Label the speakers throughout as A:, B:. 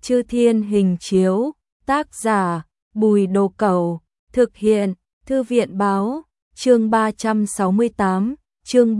A: Chư Thiên Hình Chiếu, tác giả Bùi Đồ Cẩu, thực hiện Thư viện Báo, chương 368, chương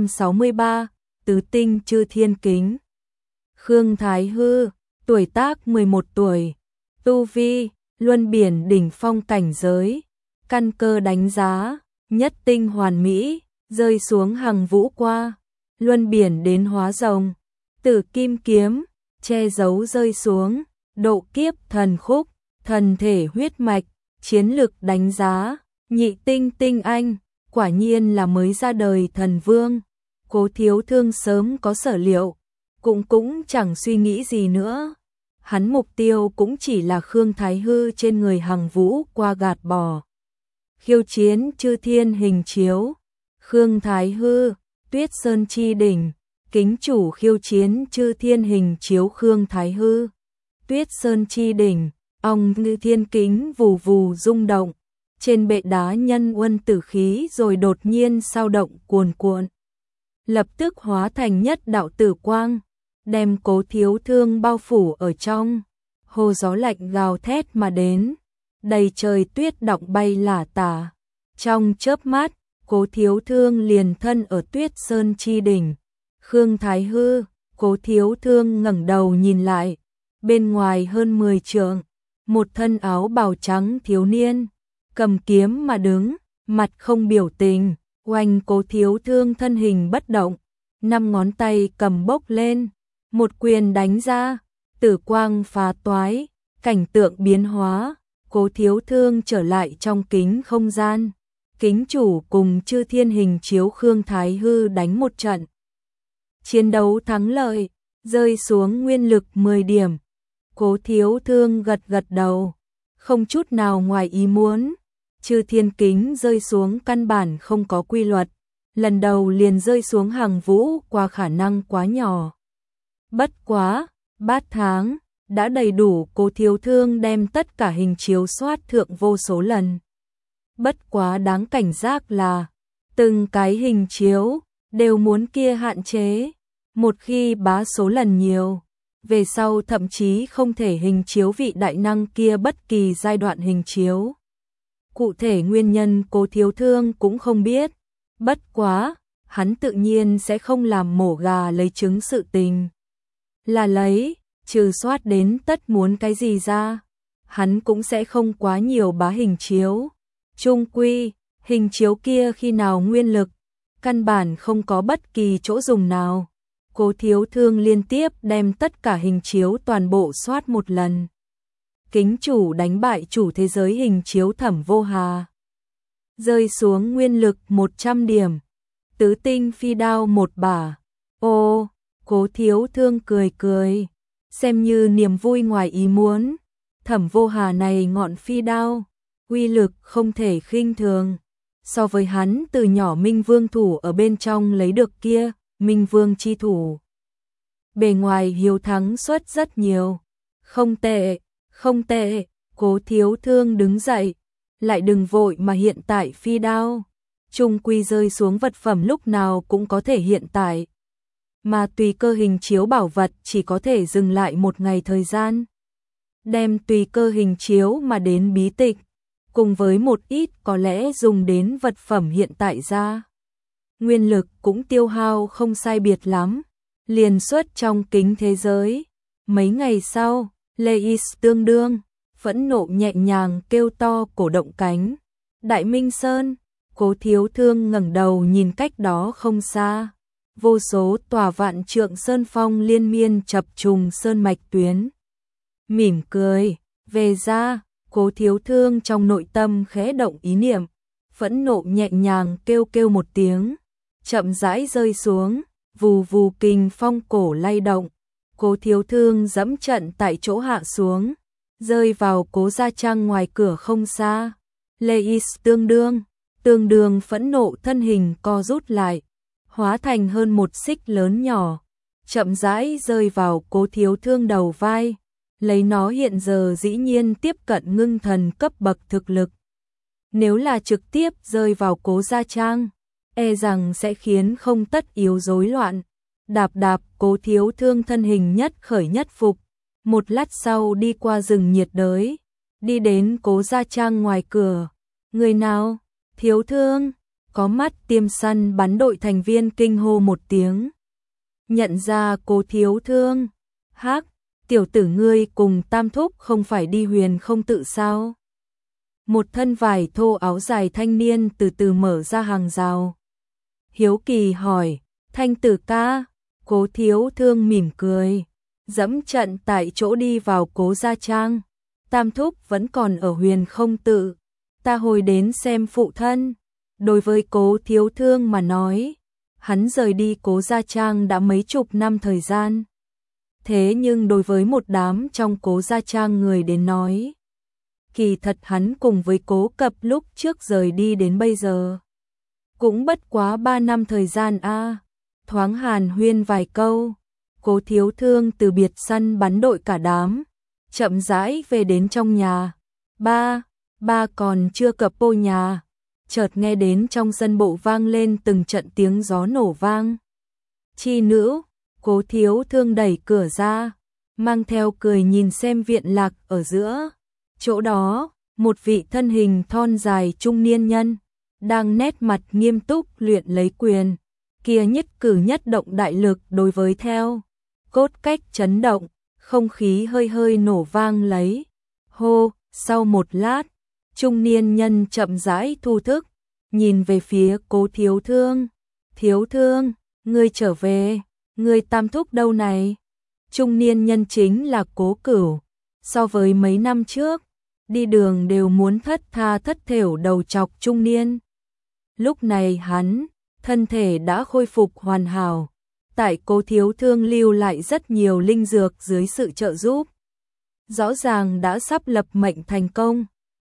A: 363, Tứ Tinh Chư Thiên Kính. Khương Thái Hư, tuổi tác 11 tuổi, tu vi, luân biển đỉnh phong cảnh giới, căn cơ đánh giá, nhất tinh hoàn mỹ, rơi xuống hằng vũ qua, luân biển đến hóa rồng, tử kim kiếm, che giấu rơi xuống, độ kiếp thần khúc, thần thể huyết mạch, chiến lực đánh giá, nhị tinh tinh anh, quả nhiên là mới ra đời thần vương. Cố Thiếu Thương sớm có sở liệu, cũng chẳng suy nghĩ gì nữa. Hắn mục tiêu cũng chỉ là Khương Thái Hư trên người hằng vũ qua gạt bỏ. Khiêu chiến Chư Thiên Hình Chiếu, Khương Thái Hư, Tuyết Sơn Chi Đỉnh, kính chủ khiêu chiến Chư Thiên Hình Chiếu. Khương Thái Hư, Tuyết Sơn Chi Đỉnh, ong ngư thiên kính vù vù rung động, trên bệ đá nhân uân tử khí rồi đột nhiên sao động cuồn cuộn, lập tức hóa thành nhất đạo tử quang, đem Cố Thiếu Thương bao phủ ở trong. Hồ gió lạnh gào thét mà đến, đầy trời tuyết đọng bay lả tả. Trong chớp mắt, Cố Thiếu Thương liền thân ở Tuyết Sơn Chi Đỉnh. Khương Thái Hư, Cố Thiếu Thương ngẩng đầu nhìn lại, bên ngoài hơn 10 trượng, một thân áo bào trắng thiếu niên, cầm kiếm mà đứng, mặt không biểu tình, oanh. Cố Thiếu Thương thân hình bất động, 5 ngón tay cầm bốc lên, một quyền đánh ra, tử quang phá toái, cảnh tượng biến hóa, Cố Thiếu Thương trở lại trong kính không gian. Kính chủ cùng Chư Thiên Hình Chiếu Khương Thái Hư đánh một trận. Chiến đấu thắng lợi, rơi xuống nguyên lực 10 điểm. Cố Thiếu Thương gật gật đầu, không chút nào ngoài ý muốn. Chư Thiên Kính rơi xuống căn bản không có quy luật, lần đầu liền rơi xuống hằng vũ qua khả năng quá nhỏ. Bất quá, bát tháng, đã đầy đủ. Cố Thiếu Thương đem tất cả hình chiếu soát thượng vô số lần. Bất quá đáng cảnh giác là, từng cái hình chiếu, đều muốn kia hạn chế. Một khi bá số lần nhiều, về sau thậm chí không thể hình chiếu vị đại năng kia bất kỳ giai đoạn hình chiếu. Cụ thể nguyên nhân Cố Thiếu Thương cũng không biết. Bất quá, hắn tự nhiên sẽ không làm mổ gà lấy trứng sự tình. Là lấy, trừ soát đến tất muốn cái gì ra, hắn cũng sẽ không quá nhiều bá hình chiếu. Chung quy, hình chiếu kia khi nào nguyên lực, căn bản không có bất kỳ chỗ dùng nào. Cố Thiếu Thương liên tiếp đem tất cả hình chiếu toàn bộ soát một lần. Kính chủ đánh bại chủ thế giới hình chiếu Thẩm Vô Hà, rơi xuống nguyên lực 100 điểm, tứ tinh phi đao một bả. Ô, Cố Thiếu Thương cười cười, xem như niềm vui ngoài ý muốn. Thẩm Vô Hà này ngọn phi đao, uy lực không thể khinh thường. So với hắn từ nhỏ Minh Vương thủ ở bên trong lấy được kia, Minh Vương chi thủ, bề ngoài hiếu thắng suất rất nhiều. Không tệ, không tệ. Cố Thiếu Thương đứng dậy, lại đừng vội mà hiện tại phi đao. Chung quy rơi xuống vật phẩm lúc nào cũng có thể hiện tại. Mà tùy cơ hình chiếu bảo vật chỉ có thể dừng lại một ngày thời gian. Đem tùy cơ hình chiếu mà đến bí tịch, cùng với một ít có lẽ dùng đến vật phẩm hiện tại ra. Nguyên lực cũng tiêu hao không sai biệt lắm, liền xuất trong kính thế giới. Mấy ngày sau, Leis tương đương, phẫn nộ nhẹ nhàng kêu to cổ động cánh. Đại Minh Sơn, Cố Thiếu Thương ngẩng đầu nhìn cách đó không xa. Vô số tòa vạn trượng sơn phong liên miên chập trùng sơn mạch tuyến. Mỉm cười, về ra. Cố Thiếu Thương trong nội tâm khẽ động ý niệm, phẫn nộ nhẹ nhàng kêu một tiếng, chậm rãi rơi xuống, vù vù kình phong cổ lay động. Cố Thiếu Thương dẫm trận tại chỗ hạ xuống, rơi vào Cố Gia Trang ngoài cửa không xa. Leis tương đương phẫn nộ thân hình co rút lại, hóa thành hơn một xích lớn nhỏ, chậm rãi rơi vào Cố Thiếu Thương đầu vai. Lấy nó hiện giờ dĩ nhiên tiếp cận ngưng thần cấp bậc thực lực. Nếu là trực tiếp rơi vào Cố Gia Trang, e rằng sẽ khiến không tất yếu rối loạn. Đạp đạp, Cố Thiếu Thương thân hình nhất khởi nhất phục, Một lát sau đi qua rừng nhiệt đới, đi đến Cố Gia Trang ngoài cửa. Người nào? Thiếu Thương. Có mắt tiêm săn bắn đội thành viên kinh hô một tiếng. Nhận ra Cố Thiếu Thương. Hắc, tiểu tử ngươi cùng Tam Thúc không phải đi Huyền Không Tự sao? Một thân vải thô áo dài thanh niên từ từ mở ra hàng rào. Hiếu kỳ hỏi, Thanh Tử ca. Cố Thiếu Thương mỉm cười, dẫm trận tại chỗ đi vào Cố Gia Trang. Tam Thúc vẫn còn ở Huyền Không Tự, ta hồi đến xem phụ thân. Đối với Cố Thiếu Thương mà nói, hắn rời đi Cố Gia Trang đã mấy chục năm thời gian. Thế nhưng đối với một đám trong Cố Gia Trang người đến nói, kỳ thật hắn cùng với Cố Cập lúc trước rời đi đến bây giờ cũng bất quá 3 năm thời gian a. Thoáng hàn huyên vài câu, Cố Thiếu Thương từ biệt săn bắn đội cả đám, chậm rãi về đến trong nhà. Ba còn chưa cập vô nhà, chợt nghe đến trong sân bộ vang lên từng trận tiếng gió nổ vang. Chi nữ, Cố Thiếu Thương đẩy cửa ra, mang theo cười nhìn xem viện lạc ở giữa. Chỗ đó, một vị thân hình thon dài trung niên nhân, đang nét mặt nghiêm túc luyện lấy quyền. Kia nhất cử nhất động đại lực đối với theo cốt cách chấn động, không khí hơi hơi nổ vang lấy. Hô, sau một lát, trung niên nhân chậm rãi thu thức, nhìn về phía Cố Thiếu Thương. Thiếu Thương, ngươi trở về, ngươi Tam Thúc đâu này? Trung niên nhân chính là Cố Cửu. So với mấy năm trước, đi đường đều muốn thất tha thất thểu đầu chọc trung niên. Lúc này hắn, thân thể đã khôi phục hoàn hảo. Tại Cố Thiếu Thương lưu lại rất nhiều linh dược dưới sự trợ giúp. Rõ ràng đã sắp lập mệnh thành công.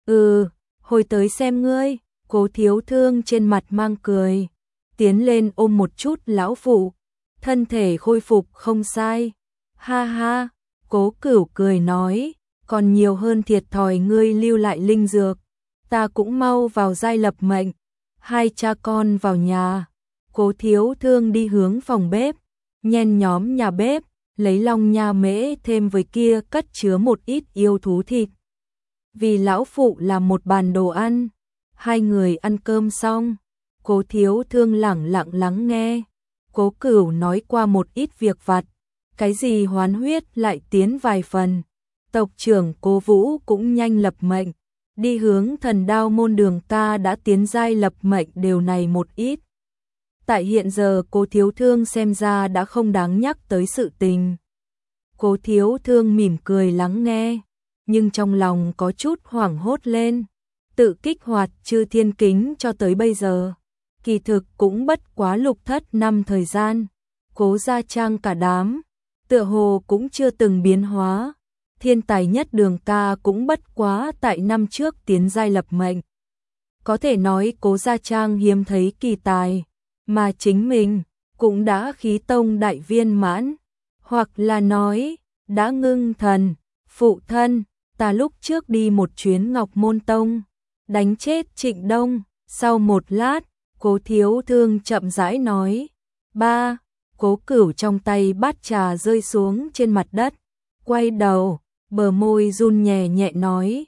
A: Hồi tới xem ngươi. Cố Thiếu Thương trên mặt mang cười, tiến lên ôm một chút lão phụ. Thân thể khôi phục không sai. Ha ha, Cố Cửu cười nói, còn nhiều hơn thiệt thòi ngươi lưu lại linh dược. Ta cũng mau vào giai lập mệnh. Hai cha con vào nhà. Cố Thiếu Thương đi hướng phòng bếp, nhen nhóm nhà bếp, lấy long nha mễ thêm với kia cất chứa một ít yêu thú thịt. Vì lão phụ làm một bàn đồ ăn, hai người ăn cơm xong, Cố Thiếu Thương lẳng lặng lắng nghe. Cố Cửu nói qua một ít việc vặt, cái gì hoán huyết lại tiến vài phần. Tộc trưởng Cố Vũ cũng nhanh lập mệnh, đi hướng Thần Đao môn đường ta đã tiến giai lập mệnh điều này một ít. Tại hiện giờ Cố Thiếu Thương xem ra đã không đáng nhắc tới sự tình. Cố Thiếu Thương mỉm cười lắng nghe, nhưng trong lòng có chút hoảng hốt lên. Tự kích hoạt Chư Thiên Kính cho tới bây giờ, kỳ thực cũng bất quá lục thất năm thời gian. Cố Gia Trang cả đám, tựa hồ cũng chưa từng biến hóa. Thiên tài nhất đường ca cũng bất quá tại năm trước tiến giai lập mệnh. Có thể nói Cố Gia Trang hiếm thấy kỳ tài, mà chính mình cũng đã khí tông đại viên mãn, hoặc là nói đã ngưng thần. Phụ thân, ta lúc trước đi một chuyến Ngọc Môn Tông, đánh chết Trịnh Đông. Sau một lát, Cố Thiếu Thương chậm rãi nói. Ba. Cố Cửu trong tay bát trà rơi xuống trên mặt đất, quay đầu, bờ môi run nhẹ nhẹ nói,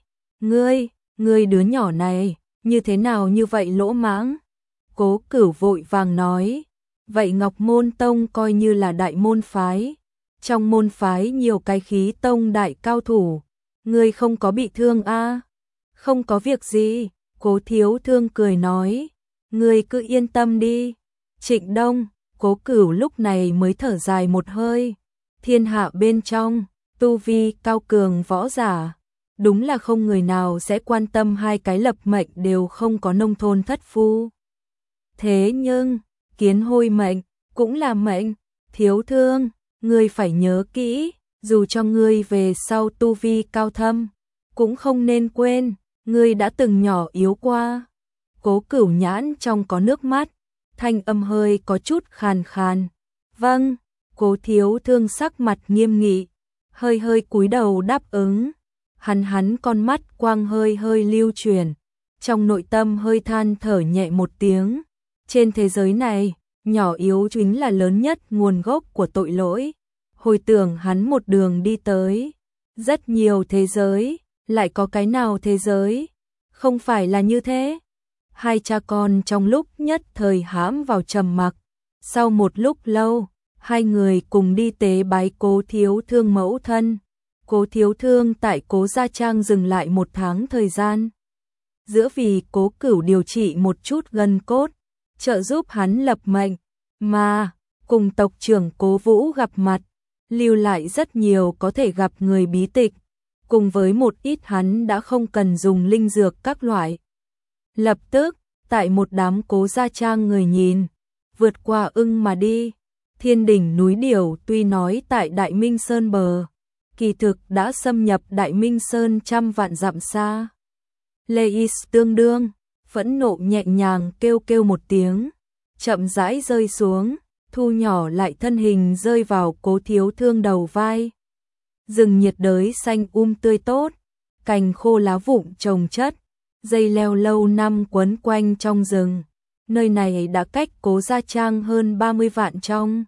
A: ngươi đứa nhỏ này, như thế nào như vậy lỗ mãng? Cố Cửu vội vàng nói, vậy Ngọc Môn Tông coi như là đại môn phái, trong môn phái nhiều cái khí tông đại cao thủ, ngươi không có bị thương a? Không có việc gì, Cố Thiếu Thương cười nói, ngươi cứ yên tâm đi. Trịnh Đông, Cố Cửu lúc này mới thở dài một hơi, thiên hạ bên trong, tu vi cao cường võ giả, đúng là không người nào sẽ quan tâm hai cái lập mệnh đều không có nông thôn thất phu. Thế nhưng, kiến hôi mệnh, cũng là mệnh. Thiếu Thương, ngươi phải nhớ kỹ, dù cho ngươi về sau tu vi cao thâm, cũng không nên quên, ngươi đã từng nhỏ yếu qua. Cố Cửu nhãn trong có nước mắt, thanh âm hơi có chút khàn khàn. Vâng. Cố Thiếu Thương sắc mặt nghiêm nghị, hơi hơi cúi đầu đáp ứng. Hắn con mắt quang hơi hơi lưu chuyển, trong nội tâm hơi than thở nhẹ một tiếng. Trên thế giới này, nhỏ yếu chính là lớn nhất nguồn gốc của tội lỗi. Hồi tưởng hắn một đường đi tới, Rất nhiều thế giới, lại có cái nào thế giới? Không phải là như thế. Hai cha con trong lúc nhất thời hãm vào trầm mặc. Sau một lúc lâu, hai người cùng đi tế bái Cố Thiếu Thương mẫu thân. Cố Thiếu Thương tại Cố Gia Trang dừng lại 1 tháng thời gian. Giữa vì Cố Cửu điều trị một chút gân cốt, trợ giúp hắn lập mệnh, mà cùng tộc trưởng Cố Vũ gặp mặt, lưu lại rất nhiều có thể gặp người bí tịch, cùng với một ít hắn đã không cần dùng linh dược các loại. Lập tức, tại một đám Cố Gia Trang người nhìn, vượt qua ưng mà đi. Thiên đỉnh núi Điểu tuy nói tại Đại Minh Sơn bờ, kỳ thực đã xâm nhập Đại Minh Sơn trăm vạn dặm xa. Lê Is tương đương, phẫn nộ nhẹ nhàng kêu kêu một tiếng, chậm rãi rơi xuống, thu nhỏ lại thân hình rơi vào Cố Thiếu Thương đầu vai. Rừng nhiệt đới xanh tươi tốt, cành khô lá vụn chồng chất, dây leo lâu năm quấn quanh trong rừng. Nơi này đã cách Cố Gia Trang hơn 30 vạn trong.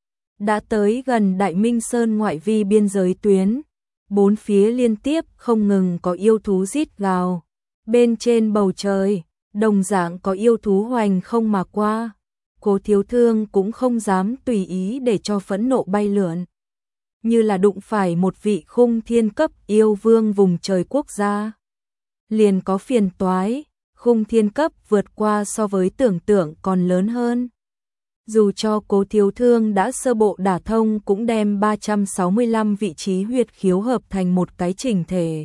A: Đã tới gần Đại Minh Sơn ngoại vi biên giới tuyến, bốn phía liên tiếp không ngừng có yêu thú rít gào. Bên trên bầu trời, đồng dạng có yêu thú hoành không mà qua. Cố Thiếu Thương cũng không dám tùy ý để cho phẫn nộ bay lượn. Như là đụng phải một vị khung thiên cấp yêu vương vùng trời quốc gia. Liền có phiền toái, khung thiên cấp vượt qua so với tưởng tượng còn lớn hơn. Dù cho Cố Thiếu Thương đã sơ bộ đả thông cũng đem 365 vị trí huyệt khiếu hợp thành một cái chỉnh thể.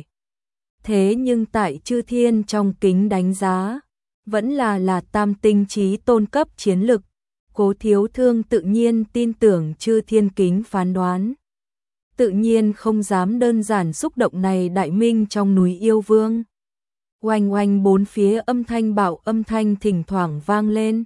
A: Thế nhưng tại chư thiên trong kính đánh giá, vẫn là tam tinh trí tôn cấp chiến lực. Cố Thiếu Thương tự nhiên tin tưởng chư thiên kính phán đoán. Tự nhiên không dám đơn giản xúc động này đại minh trong núi yêu vương. Oanh oanh bốn phía âm thanh bạo âm thanh thỉnh thoảng vang lên.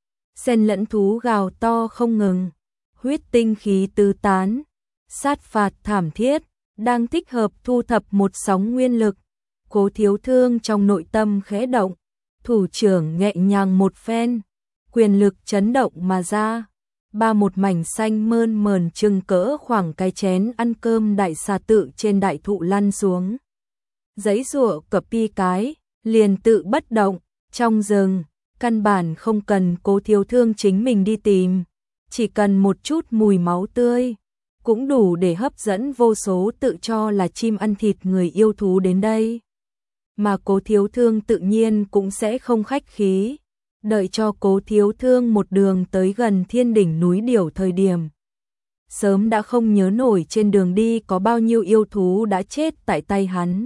A: Xen lẫn thú gào to không ngừng, huyết tinh khí tứ tán, sát phạt thảm thiết, đang thích hợp thu thập một sóng nguyên lực. Cố Thiếu Thương trong nội tâm khẽ động, thủ trưởng nhẹ nhàng một phen, quyền lực chấn động mà ra. Một mảnh xanh mơn mờn chừng cỡ khoảng cái chén ăn cơm đại xà tự trên đại thụ lăn xuống. Giấy rụa cập pi cái, liền tự bất động, trong rừng, căn bản không cần Cố Thiếu Thương chính mình đi tìm, chỉ cần một chút mùi máu tươi, cũng đủ để hấp dẫn vô số tự cho là chim ăn thịt người yêu thú đến đây. Mà Cố Thiếu Thương tự nhiên cũng sẽ không khách khí, đợi cho Cố Thiếu Thương một đường tới gần thiên đỉnh núi Điểu thời điểm. Sớm đã không nhớ nổi trên đường đi có bao nhiêu yêu thú đã chết tại tay hắn.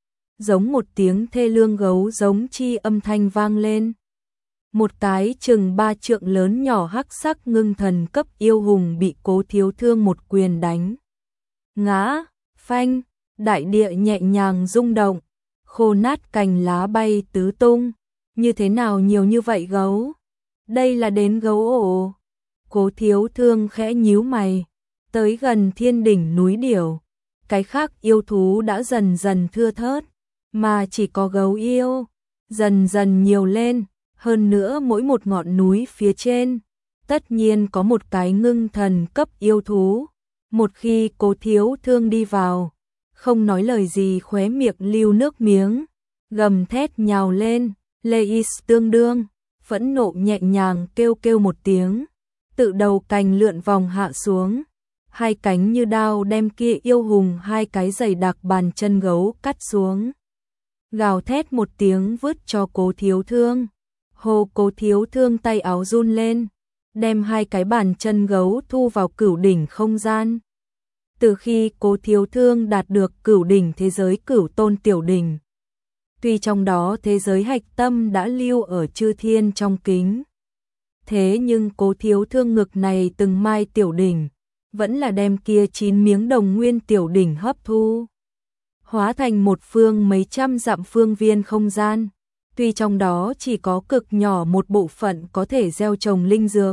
A: Giống một tiếng thê lương gấu giống chi âm thanh vang lên. Một cái chừng 3 trượng lớn nhỏ hắc sắc ngưng thần cấp yêu hùng bị Cố Thiếu Thương một quyền đánh. Ngã, phanh, đại địa nhẹ nhàng rung động, khô nát cành lá bay tứ tung. Như thế nào nhiều như vậy gấu? Đây là đến gấu ổ. Cố Thiếu Thương khẽ nhíu mày, tới gần thiên đỉnh núi Điểu. Cái khác yêu thú đã dần dần thưa thớt, mà chỉ có gấu yêu, dần dần nhiều lên. Hơn nữa mỗi một ngọn núi phía trên, tất nhiên có một cái ngưng thần cấp yêu thú. Một khi Cố Thiếu Thương đi vào, không nói lời gì khóe miệng lưu nước miếng, gầm thét nhào lên, Lê Is tương đương, phẫn nộ nhẹ nhàng kêu kêu một tiếng, tự đầu cành lượn vòng hạ xuống, hai cánh như đao đem kia yêu hùng hai cái dày đặc bàn chân gấu cắt xuống. Gào thét một tiếng vứt cho Cố Thiếu Thương. Hồ Cố Thiếu Thương tay áo run lên, đem hai cái bàn chân gấu thu vào cửu đỉnh không gian. Từ khi Cố Thiếu Thương đạt được cửu đỉnh thế giới cửu tôn tiểu đỉnh, tuy trong đó thế giới hạch tâm đã lưu ở chư thiên trong kính, thế nhưng Cố Thiếu Thương ngực này từng mai tiểu đỉnh, vẫn là đem kia 9 miếng đồng nguyên tiểu đỉnh hấp thu, hóa thành một phương mấy trăm dặm phương viên không gian. Tuy trong đó chỉ có cực nhỏ một bộ phận có thể gieo trồng linh dược.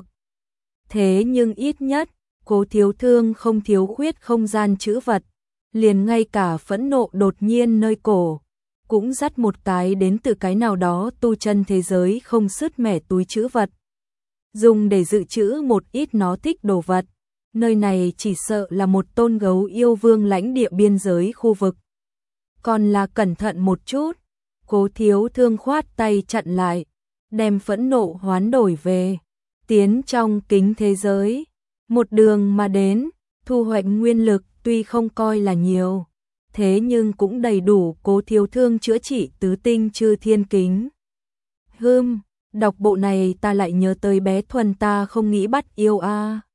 A: Thế nhưng ít nhất, Cố Thiếu Thương không thiếu khuyết không gian trữ vật. Liền ngay cả phẫn nộ đột nhiên nơi cổ, cũng dắt một cái đến từ cái nào đó tu chân thế giới không sứt mẻ túi trữ vật. Dùng để dự trữ một ít nó thích đồ vật. nơi này chỉ sợ là một tôn gấu yêu vương lãnh địa biên giới khu vực. Còn là cẩn thận một chút, Cố Thiếu Thương khoát tay chặn lại, đem phẫn nộ hoán đổi về, tiến trong kính thế giới, một đường mà đến, thu hoạch nguyên lực tuy không coi là nhiều, thế nhưng cũng đầy đủ Cố Thiếu Thương chữa trị tứ tinh chư thiên kính. Đọc bộ này ta lại nhớ tới bé Thuần ta không nghĩ bắt yêu a.